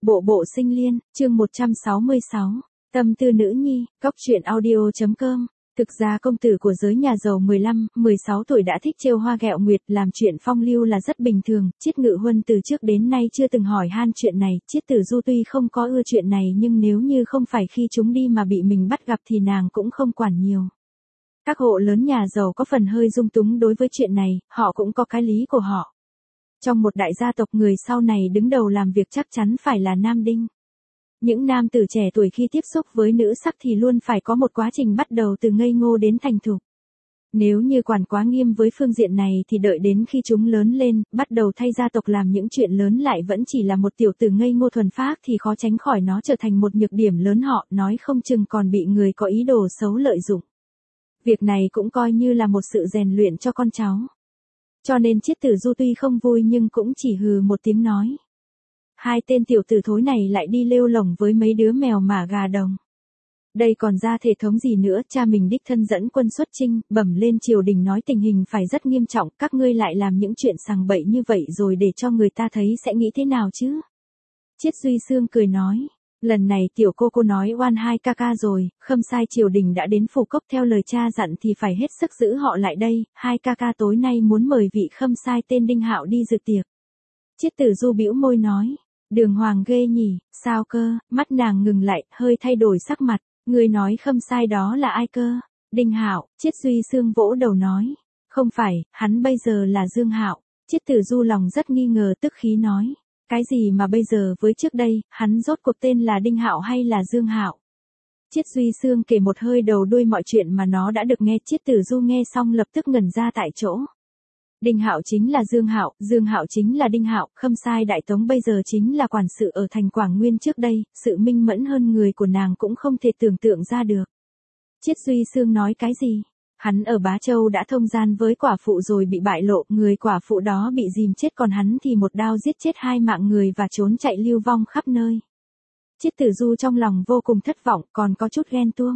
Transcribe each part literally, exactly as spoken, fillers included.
Bộ bộ sinh liên, chương một trăm sáu mươi sáu, tâm tư nữ nhi, góc truyện audio.com. Thực ra công tử của giới nhà giàu mười lăm, mười sáu tuổi đã thích trêu hoa ghẹo nguyệt, làm chuyện phong lưu là rất bình thường. Chiết Ngự Huân từ trước đến nay chưa từng hỏi han chuyện này. Chiết Tử Du tuy không có ưa chuyện này nhưng nếu như không phải khi chúng đi mà bị mình bắt gặp thì nàng cũng không quản nhiều. Các hộ lớn nhà giàu có phần hơi dung túng đối với chuyện này, họ cũng có cái lý của họ. Trong một đại gia tộc, người sau này đứng đầu làm việc chắc chắn phải là nam đinh. Những nam tử trẻ tuổi khi tiếp xúc với nữ sắc thì luôn phải có một quá trình bắt đầu từ ngây ngô đến thành thục. Nếu như quản quá nghiêm với phương diện này thì đợi đến khi chúng lớn lên, bắt đầu thay gia tộc làm những chuyện lớn lại vẫn chỉ là một tiểu tử ngây ngô thuần phác thì khó tránh khỏi nó trở thành một nhược điểm lớn, họ nói không chừng còn bị người có ý đồ xấu lợi dụng. Việc này cũng coi như là một sự rèn luyện cho con cháu. Cho nên Chiết Tử Du tuy không vui nhưng cũng chỉ hừ một tiếng nói. Hai tên tiểu tử thối này lại đi lêu lổng với mấy đứa mèo mả gà đồng. Đây còn ra thể thống gì nữa, cha mình đích thân dẫn quân xuất chinh, bẩm lên triều đình nói tình hình phải rất nghiêm trọng, các ngươi lại làm những chuyện sằng bậy như vậy rồi để cho người ta thấy sẽ nghĩ thế nào chứ? Chiết Duy Xương cười nói. Lần này tiểu cô cô nói oan hai ca ca rồi, Khâm Sai triều đình đã đến phủ cốc theo lời cha dặn thì phải hết sức giữ họ lại đây, hai ca ca tối nay muốn mời vị Khâm Sai tên Đinh Hạo đi dự tiệc. Chiết Tử Du bĩu môi nói, Đường Hoàng ghê nhỉ, sao cơ? Mắt nàng ngừng lại, hơi thay đổi sắc mặt, người nói Khâm Sai đó là ai cơ? Đinh Hạo. Chiết Duy Xương vỗ đầu nói, không phải, hắn bây giờ là Dương Hạo. Chiết Tử Du lòng rất nghi ngờ, tức khí nói. Cái gì mà bây giờ với trước đây, hắn rốt cuộc tên là Đinh Hạo hay là Dương Hạo? Chiết Duy Xương kể một hơi đầu đuôi mọi chuyện mà nó đã được nghe. Chiết Tử Du nghe xong lập tức ngẩn ra tại chỗ. Đinh Hạo chính là Dương Hạo, Dương Hạo chính là Đinh Hạo, Khâm Sai Đại Tống bây giờ chính là quản sự ở thành Quảng Nguyên trước đây, sự minh mẫn hơn người của nàng cũng không thể tưởng tượng ra được. Chiết Duy Xương nói cái gì? Hắn ở Bá Châu đã thông gian với quả phụ rồi bị bại lộ, người quả phụ đó bị dìm chết còn hắn thì một đao giết chết hai mạng người và trốn chạy lưu vong khắp nơi. Chiết Tử Du trong lòng vô cùng thất vọng, còn có chút ghen tuông.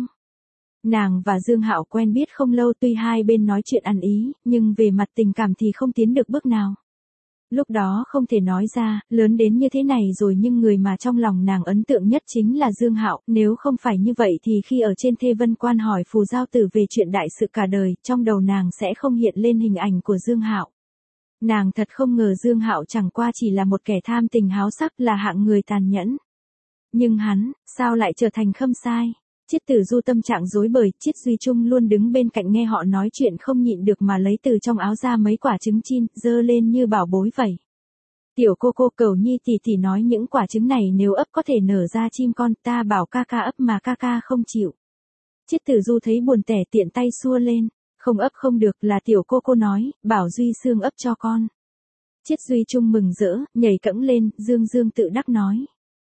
Nàng và Dương Hạo quen biết không lâu, tuy hai bên nói chuyện ăn ý, nhưng về mặt tình cảm thì không tiến được bước nào. Lúc đó không thể nói ra, lớn đến như thế này rồi nhưng người mà trong lòng nàng ấn tượng nhất chính là Dương Hạo, nếu không phải như vậy thì khi ở trên Thê Vân Quan hỏi Phù Giao Tử về chuyện đại sự cả đời, trong đầu nàng sẽ không hiện lên hình ảnh của Dương Hạo. Nàng thật không ngờ Dương Hạo chẳng qua chỉ là một kẻ tham tình háo sắc, là hạng người tàn nhẫn. Nhưng hắn, sao lại trở thành Khâm Sai? Chiết Tử Du tâm trạng rối bời, Chiết Duy Trung luôn đứng bên cạnh nghe họ nói chuyện không nhịn được mà lấy từ trong áo ra mấy quả trứng chin, dơ lên như bảo bối vậy. Tiểu cô cô Cẩu Nhi tỷ tỷ nói những quả trứng này nếu ấp có thể nở ra chim con, ta bảo ca ca ấp mà ca ca không chịu. Chiết Tử Du thấy buồn tẻ tiện tay xua lên, không ấp không được, là tiểu cô cô nói, bảo Duy Xương ấp cho con. Chiết Duy Trung mừng rỡ, nhảy cẫng lên, dương dương tự đắc nói.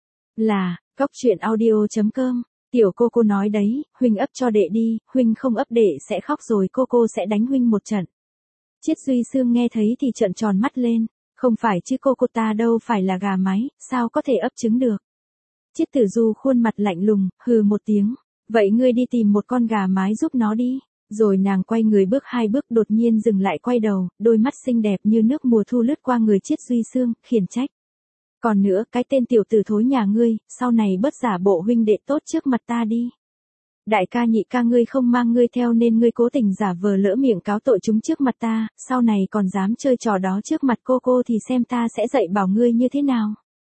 Là, góc truyện audio.com. Tiểu cô cô nói đấy, huynh ấp cho đệ đi, huynh không ấp đệ sẽ khóc rồi cô cô sẽ đánh huynh một trận. Chiết Duy Xương nghe thấy thì trợn tròn mắt lên, không phải chứ cô cô ta đâu phải là gà mái, sao có thể ấp trứng được. Chiết Tử Du khuôn mặt lạnh lùng, hừ một tiếng, vậy ngươi đi tìm một con gà mái giúp nó đi. Rồi nàng quay người bước hai bước đột nhiên dừng lại quay đầu, đôi mắt xinh đẹp như nước mùa thu lướt qua người Chiết Duy Xương, khiển trách. Còn nữa, cái tên tiểu tử thối nhà ngươi, sau này bớt giả bộ huynh đệ tốt trước mặt ta đi. Đại ca nhị ca ngươi không mang ngươi theo nên ngươi cố tình giả vờ lỡ miệng cáo tội chúng trước mặt ta, sau này còn dám chơi trò đó trước mặt cô cô thì xem ta sẽ dạy bảo ngươi như thế nào.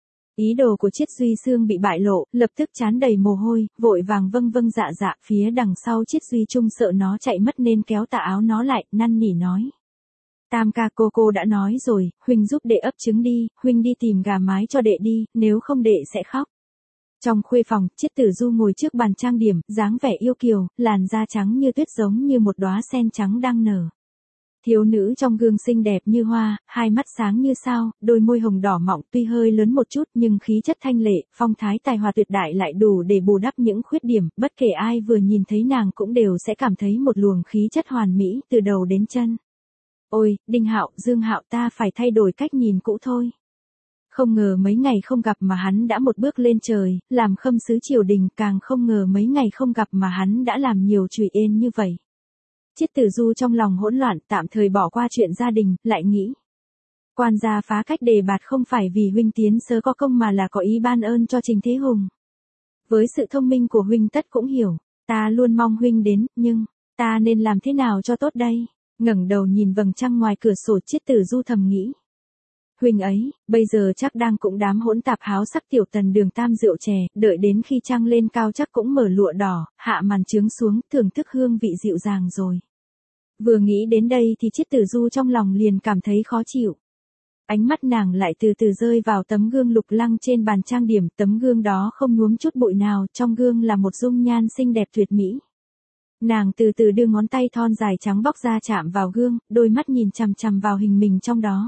Ý đồ của Chiết Duy Xương bị bại lộ, lập tức trán đầy mồ hôi, vội vàng vâng vâng dạ dạ, phía đằng sau Chiết Duy Trung sợ nó chạy mất nên kéo tà áo nó lại, năn nỉ nói. Tam ca cô cô đã nói rồi, huynh giúp đệ ấp trứng đi, huynh đi tìm gà mái cho đệ đi, nếu không đệ sẽ khóc. Trong khuê phòng, Chiết Tử Du ngồi trước bàn trang điểm, dáng vẻ yêu kiều, làn da trắng như tuyết giống như một đóa sen trắng đang nở. Thiếu nữ trong gương xinh đẹp như hoa, hai mắt sáng như sao, đôi môi hồng đỏ mọng tuy hơi lớn một chút nhưng khí chất thanh lệ, phong thái tài hoa tuyệt đại lại đủ để bù đắp những khuyết điểm, bất kể ai vừa nhìn thấy nàng cũng đều sẽ cảm thấy một luồng khí chất hoàn mỹ từ đầu đến chân. Ôi, Đinh Hạo, Dương Hạo ta phải thay đổi cách nhìn cũ thôi. Không ngờ mấy ngày không gặp mà hắn đã một bước lên trời, làm khâm sứ triều đình, càng không ngờ mấy ngày không gặp mà hắn đã làm nhiều trụy ên như vậy. Chiết Tử Du trong lòng hỗn loạn, tạm thời bỏ qua chuyện gia đình, lại nghĩ. Quan gia phá cách đề bạt không phải vì huynh tiến sớ có công mà là có ý ban ơn cho Trình Thế Hùng. Với sự thông minh của huynh tất cũng hiểu, ta luôn mong huynh đến, nhưng, ta nên làm thế nào cho tốt đây? Ngẩng đầu nhìn vầng trăng ngoài cửa sổ, Chiết Tử Du thầm nghĩ. Huynh ấy, bây giờ chắc đang cũng đám hỗn tạp háo sắc tiểu tần đường tam rượu chè, đợi đến khi trăng lên cao chắc cũng mở lụa đỏ, hạ màn trướng xuống, thưởng thức hương vị dịu dàng rồi. Vừa nghĩ đến đây thì Chiết Tử Du trong lòng liền cảm thấy khó chịu. Ánh mắt nàng lại từ từ rơi vào tấm gương lục lăng trên bàn trang điểm, tấm gương đó không nhuốm chút bụi nào, trong gương là một dung nhan xinh đẹp tuyệt mỹ. Nàng từ từ đưa ngón tay thon dài trắng bóc ra chạm vào gương, đôi mắt nhìn chằm chằm vào hình mình trong đó.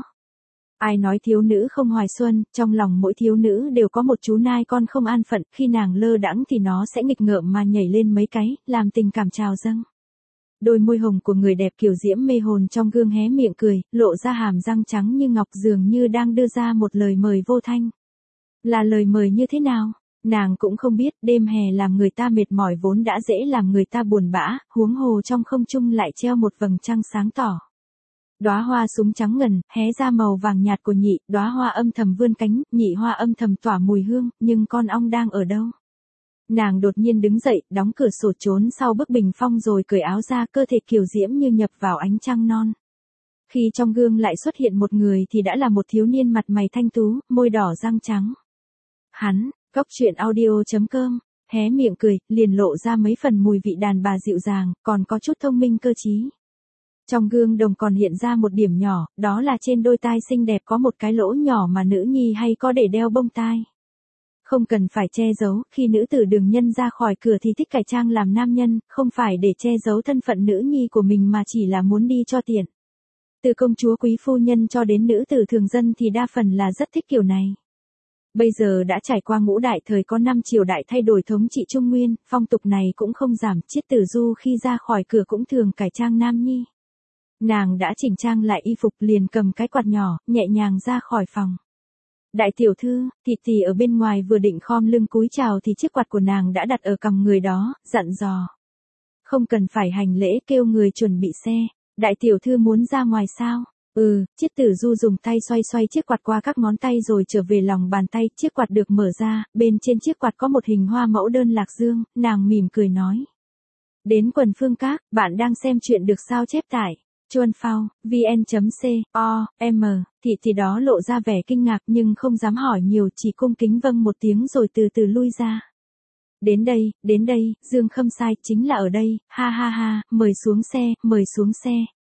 Ai nói thiếu nữ không hoài xuân, trong lòng mỗi thiếu nữ đều có một chú nai con không an phận, khi nàng lơ đãng thì nó sẽ nghịch ngợm mà nhảy lên mấy cái, làm tình cảm trào dâng. Đôi môi hồng của người đẹp kiều diễm mê hồn trong gương hé miệng cười, lộ ra hàm răng trắng như ngọc dường như đang đưa ra một lời mời vô thanh. Là lời mời như thế nào? Nàng cũng không biết, đêm hè làm người ta mệt mỏi vốn đã dễ làm người ta buồn bã, huống hồ trong không trung lại treo một vầng trăng sáng tỏ. Đóa hoa súng trắng ngần, hé ra màu vàng nhạt của nhị, đóa hoa âm thầm vươn cánh, nhị hoa âm thầm tỏa mùi hương, nhưng con ong đang ở đâu? Nàng đột nhiên đứng dậy, đóng cửa sổ trốn sau bức bình phong rồi cởi áo ra, cơ thể kiều diễm như nhập vào ánh trăng non. Khi trong gương lại xuất hiện một người thì đã là một thiếu niên mặt mày thanh tú, môi đỏ răng trắng. Hắn, Cốc Truyện Audio chấm com, hé miệng cười, liền lộ ra mấy phần mùi vị đàn bà dịu dàng, còn có chút thông minh cơ trí. Trong gương đồng còn hiện ra một điểm nhỏ, đó là trên đôi tai xinh đẹp có một cái lỗ nhỏ mà nữ nhi hay có để đeo bông tai. Không cần phải che giấu, khi nữ tử Đường Nhân ra khỏi cửa thì thích cải trang làm nam nhân, không phải để che giấu thân phận nữ nhi của mình mà chỉ là muốn đi cho tiện. Từ công chúa quý phu nhân cho đến nữ tử thường dân thì đa phần là rất thích kiểu này. Bây giờ đã trải qua ngũ đại thời có năm triều đại thay đổi thống trị Trung Nguyên, phong tục này cũng không giảm, Chiết Tử Du khi ra khỏi cửa cũng thường cải trang nam nhi. Nàng đã chỉnh trang lại y phục liền cầm cái quạt nhỏ, nhẹ nhàng ra khỏi phòng. Đại tiểu thư, thị tỷ ở bên ngoài vừa định khom lưng cúi chào thì chiếc quạt của nàng đã đặt ở cằm người đó, dặn dò. Không cần phải hành lễ, kêu người chuẩn bị xe. Đại tiểu thư muốn ra ngoài sao? Ừ, Chiết Tử Du dùng tay xoay xoay chiếc quạt qua các ngón tay rồi trở về lòng bàn tay, chiếc quạt được mở ra, bên trên chiếc quạt có một hình hoa mẫu đơn lạc dương, nàng mỉm cười nói. Đến Quần Phương Các, bạn đang xem chuyện được sao chép tải. Chuan Phao, vn.co.m, thị thì đó lộ ra vẻ kinh ngạc nhưng không dám hỏi nhiều, chỉ cung kính vâng một tiếng rồi từ từ lui ra. Đến đây, đến đây, Dương Khâm Sai, chính là ở đây, ha ha ha, mời xuống xe, mời xuống xe.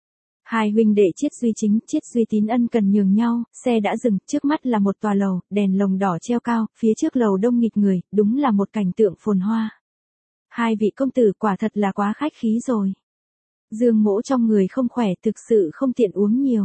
Hai huynh đệ Chiết Duy Chính, Chiết Duy Tín ân cần nhường nhau, xe đã dừng, trước mắt là một tòa lầu, đèn lồng đỏ treo cao, phía trước lầu đông nghịt người, đúng là một cảnh tượng phồn hoa. Hai vị công tử quả thật là quá khách khí rồi. Dương Mỗ trong người không khỏe, thực sự không tiện uống nhiều.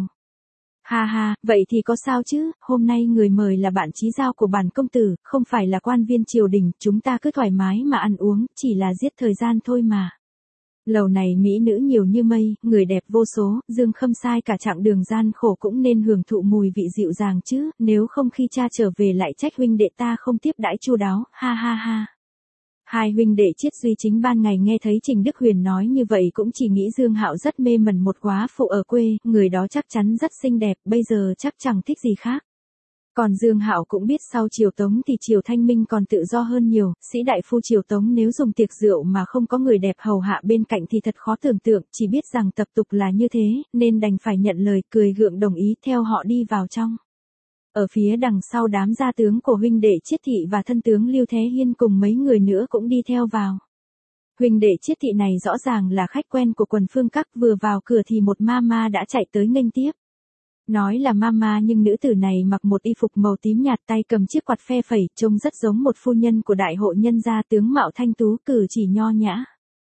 Ha ha, vậy thì có sao chứ, hôm nay người mời là bạn chí giao của bản công tử, không phải là quan viên triều đình, chúng ta cứ thoải mái mà ăn uống, chỉ là giết thời gian thôi mà. Lầu này mỹ nữ nhiều như mây, người đẹp vô số, Dương Khâm Sai cả chặng đường gian khổ cũng nên hưởng thụ mùi vị dịu dàng chứ, nếu không khi cha trở về lại trách huynh đệ ta không tiếp đãi chu đáo, ha ha ha. Hai huynh đệ Chiết Duy Chính ban ngày nghe thấy Trình Đức Huyền nói như vậy cũng chỉ nghĩ Dương Hạo rất mê mẩn một góa phụ ở quê, người đó chắc chắn rất xinh đẹp, bây giờ chắc chẳng thích gì khác. Còn Dương Hạo cũng biết sau triều Tống thì triều Thanh Minh còn tự do hơn nhiều, sĩ đại phu triều Tống nếu dùng tiệc rượu mà không có người đẹp hầu hạ bên cạnh thì thật khó tưởng tượng, chỉ biết rằng tập tục là như thế, nên đành phải nhận lời, cười gượng đồng ý theo họ đi vào trong. Ở phía đằng sau đám gia tướng của huynh đệ Chiết Thị và thân tướng Lưu Thế Hiên cùng mấy người nữa cũng đi theo vào. Huynh đệ Chiết Thị này rõ ràng là khách quen của Quần Phương Các, vừa vào cửa thì một mama đã chạy tới nghênh tiếp. Nói là mama nhưng nữ tử này mặc một y phục màu tím nhạt, tay cầm chiếc quạt phe phẩy, trông rất giống một phu nhân của đại hội nhân gia, tướng mạo thanh tú, cử chỉ nho nhã.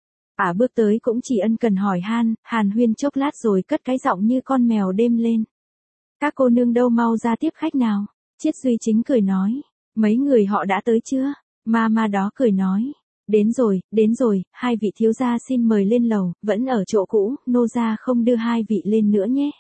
Ả à, bước tới cũng chỉ ân cần hỏi han, hàn huyên chốc lát rồi cất cái giọng như con mèo đêm lên. Các cô nương đâu, mau ra tiếp khách nào. Chiết Duy Chính cười nói, mấy người họ đã tới chưa? Mama đó cười nói, đến rồi, đến rồi, hai vị thiếu gia xin mời lên lầu, vẫn ở chỗ cũ, nô gia không đưa hai vị lên nữa nhé.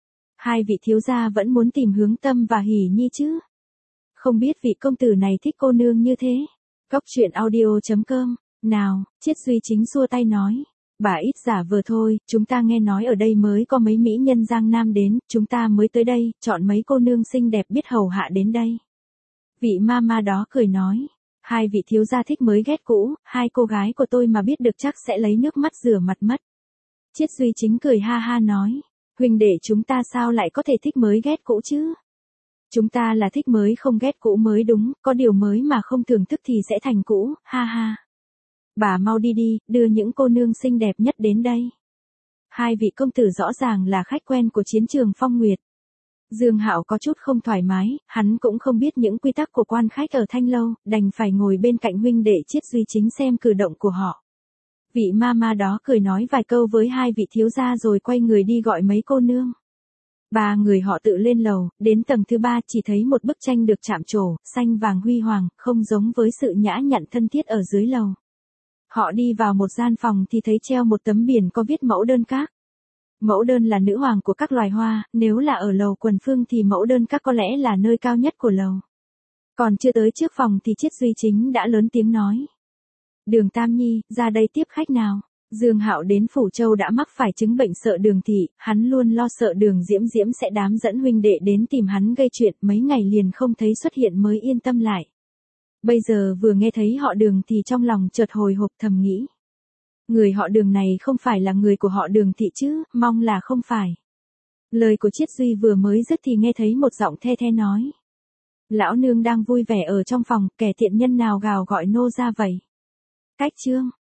Hai vị thiếu gia vẫn muốn tìm Hướng Tâm và Hỉ Nhi chứ? Không biết vị công tử này thích cô nương như thế. Cốc Truyện Audio chấm com, nào, Chiết Duy Chính xua tay nói. Bà ít giả vờ thôi, chúng ta nghe nói ở đây mới có mấy mỹ nhân Giang Nam đến, chúng ta mới tới đây, chọn mấy cô nương xinh đẹp biết hầu hạ đến đây. Vị mama đó cười nói, hai vị thiếu gia thích mới ghét cũ, hai cô gái của tôi mà biết được chắc sẽ lấy nước mắt rửa mặt mất. Triết Duy Chính cười ha ha nói, huynh đệ chúng ta sao lại có thể thích mới ghét cũ chứ? Chúng ta là thích mới không ghét cũ mới đúng, có điều mới mà không thưởng thức thì sẽ thành cũ, ha ha. Bà mau đi đi, đưa những cô nương xinh đẹp nhất đến đây. Hai vị công tử rõ ràng là khách quen của chiến trường Phong Nguyệt. Dương Hạo có chút không thoải mái, hắn cũng không biết những quy tắc của quan khách ở Thanh Lâu, đành phải ngồi bên cạnh huynh đệ Triết Duy Chính xem cử động của họ. Vị mama đó cười nói vài câu với hai vị thiếu gia rồi quay người đi gọi mấy cô nương. Ba người họ tự lên lầu, đến tầng thứ ba chỉ thấy một bức tranh được chạm trổ, xanh vàng huy hoàng, không giống với sự nhã nhặn thân thiết ở dưới lầu. Họ đi vào một gian phòng thì thấy treo một tấm biển có viết mẫu đơn các. Mẫu đơn là nữ hoàng của các loài hoa, nếu là ở lầu Quần Phương thì mẫu đơn các có lẽ là nơi cao nhất của lầu. Còn chưa tới trước phòng thì Triết Duy Chính đã lớn tiếng nói. Đường Tam Nhi, ra đây tiếp khách nào. Dương Hạo đến Phủ Châu đã mắc phải chứng bệnh sợ đường thị, hắn luôn lo sợ đường Diễm Diễm sẽ đám dẫn huynh đệ đến tìm hắn gây chuyện, mấy ngày liền không thấy xuất hiện mới yên tâm lại. Bây giờ vừa nghe thấy họ Đường thì trong lòng chợt hồi hộp thầm nghĩ. Người họ Đường này không phải là người của họ Đường thị chứ, mong là không phải. Lời của Triết Duy vừa mới dứt thì nghe thấy một giọng the the nói. Lão nương đang vui vẻ ở trong phòng, kẻ thiện nhân nào gào gọi nô ra vậy? Cách chương